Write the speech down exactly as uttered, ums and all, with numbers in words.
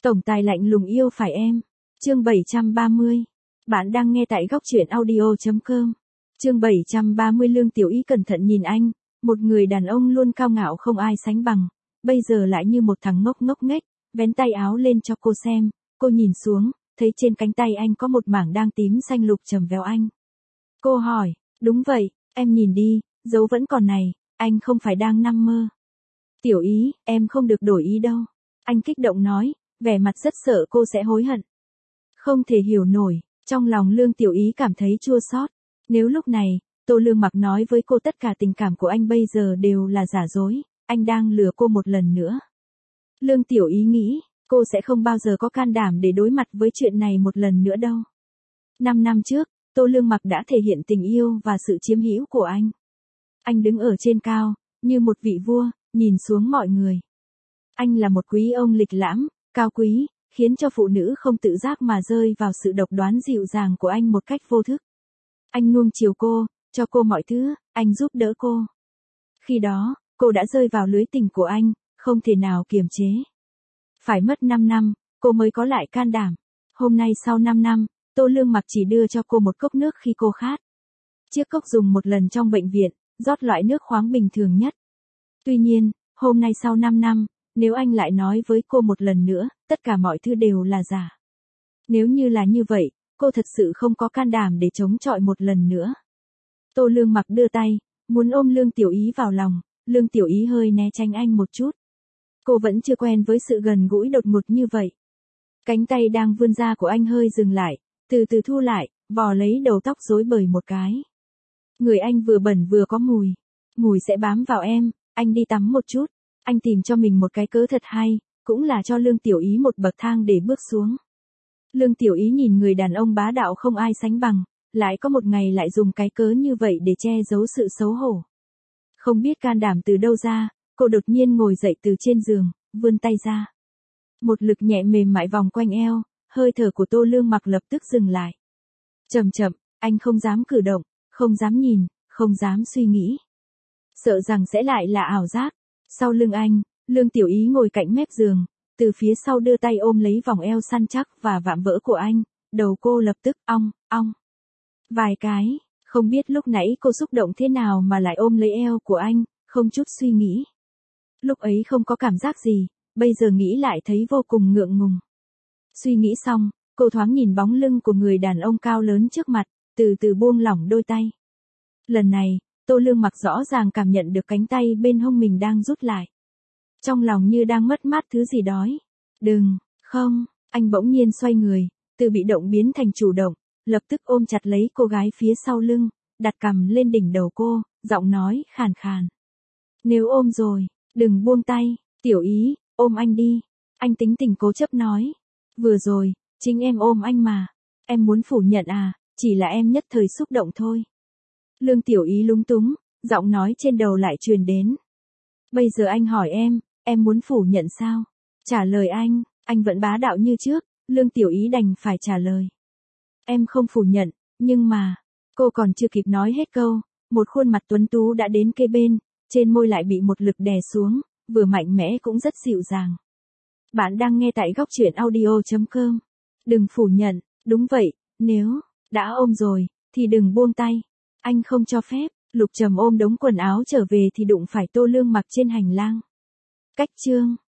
Tổng tài lạnh lùng yêu phải em. Chương bảy trăm ba mươi. Bạn đang nghe tại góc truyện audio chấm com. Chương bảy trăm ba mươi. Lương Tiểu Ý cẩn thận nhìn anh, một người đàn ông luôn cao ngạo không ai sánh bằng, bây giờ lại như một thằng ngốc ngốc nghếch, vén tay áo lên cho cô xem. Cô nhìn xuống, thấy trên cánh tay anh có một mảng đang tím xanh lục chầm véo anh. Cô hỏi, đúng vậy, em nhìn đi, dấu vẫn còn này, anh không phải đang nằm mơ. Tiểu Ý, em không được đổi ý đâu. Anh kích động nói, vẻ mặt rất sợ cô sẽ hối hận. Không thể hiểu nổi, trong lòng Lương Tiểu Ý cảm thấy chua xót. Nếu lúc này, Tô Lương Mặc nói với cô tất cả tình cảm của anh bây giờ đều là giả dối, anh đang lừa cô một lần nữa. Lương Tiểu Ý nghĩ, cô sẽ không bao giờ có can đảm để đối mặt với chuyện này một lần nữa đâu. Năm năm trước, Tô Lương Mặc đã thể hiện tình yêu và sự chiếm hữu của anh. Anh đứng ở trên cao, như một vị vua, nhìn xuống mọi người. Anh là một quý ông lịch lãm, cao quý, khiến cho phụ nữ không tự giác mà rơi vào sự độc đoán dịu dàng của anh một cách vô thức. Anh nuông chiều cô, cho cô mọi thứ, anh giúp đỡ cô. Khi đó, cô đã rơi vào lưới tình của anh, không thể nào kiềm chế. Phải mất năm năm, cô mới có lại can đảm. Hôm nay sau năm năm, Tô Lương Mặc chỉ đưa cho cô một cốc nước khi cô khát. Chiếc cốc dùng một lần trong bệnh viện, rót loại nước khoáng bình thường nhất. Tuy nhiên, hôm nay sau năm năm, nếu anh lại nói với cô một lần nữa, tất cả mọi thứ đều là giả. Nếu như là như vậy, cô thật sự không có can đảm để chống chọi một lần nữa. Tô Lương Mặc đưa tay, muốn ôm Lương Tiểu Ý vào lòng, Lương Tiểu Ý hơi né tránh anh một chút. Cô vẫn chưa quen với sự gần gũi đột ngột như vậy. Cánh tay đang vươn ra của anh hơi dừng lại, từ từ thu lại, vò lấy đầu tóc rối bời một cái. Người anh vừa bẩn vừa có mùi. Mùi sẽ bám vào em, anh đi tắm một chút. Anh tìm cho mình một cái cớ thật hay, cũng là cho Lương Tiểu Ý một bậc thang để bước xuống. Lương Tiểu Ý nhìn người đàn ông bá đạo không ai sánh bằng, lại có một ngày lại dùng cái cớ như vậy để che giấu sự xấu hổ. Không biết can đảm từ đâu ra, cô đột nhiên ngồi dậy từ trên giường, vươn tay ra. Một lực nhẹ mềm mại vòng quanh eo, hơi thở của Tô Lương Mặc lập tức dừng lại. Chậm chậm, anh không dám cử động, không dám nhìn, không dám suy nghĩ. Sợ rằng sẽ lại là ảo giác. Sau lưng anh, Lương Tiểu Ý ngồi cạnh mép giường, từ phía sau đưa tay ôm lấy vòng eo săn chắc và vạm vỡ của anh, đầu cô lập tức ong, ong. Vài cái, không biết lúc nãy cô xúc động thế nào mà lại ôm lấy eo của anh, không chút suy nghĩ. Lúc ấy không có cảm giác gì, bây giờ nghĩ lại thấy vô cùng ngượng ngùng. Suy nghĩ xong, cô thoáng nhìn bóng lưng của người đàn ông cao lớn trước mặt, từ từ buông lỏng đôi tay. Lần này, Tô Lương Mặc rõ ràng cảm nhận được cánh tay bên hông mình đang rút lại. Trong lòng như đang mất mát thứ gì đó. Đừng, không, anh bỗng nhiên xoay người, từ bị động biến thành chủ động, lập tức ôm chặt lấy cô gái phía sau lưng, đặt cằm lên đỉnh đầu cô, giọng nói khàn khàn. Nếu ôm rồi, đừng buông tay, Tiểu Ý, ôm anh đi. Anh tính tình cố chấp nói. Vừa rồi, chính em ôm anh mà. Em muốn phủ nhận à, chỉ là em nhất thời xúc động thôi. Lương Tiểu Ý lúng túng, giọng nói trên đầu lại truyền đến. Bây giờ anh hỏi em, em muốn phủ nhận sao? Trả lời anh, anh vẫn bá đạo như trước, Lương Tiểu Ý đành phải trả lời. Em không phủ nhận, nhưng mà, cô còn chưa kịp nói hết câu, một khuôn mặt tuấn tú đã đến kế bên, trên môi lại bị một lực đè xuống, vừa mạnh mẽ cũng rất dịu dàng. Bạn đang nghe tại góc truyện audio chấm com. Đừng phủ nhận, đúng vậy, nếu đã ôm rồi, thì đừng buông tay. Anh không cho phép. Lục Trầm ôm đống quần áo trở về thì đụng phải Tô Lương Mặc trên hành lang. Cách chương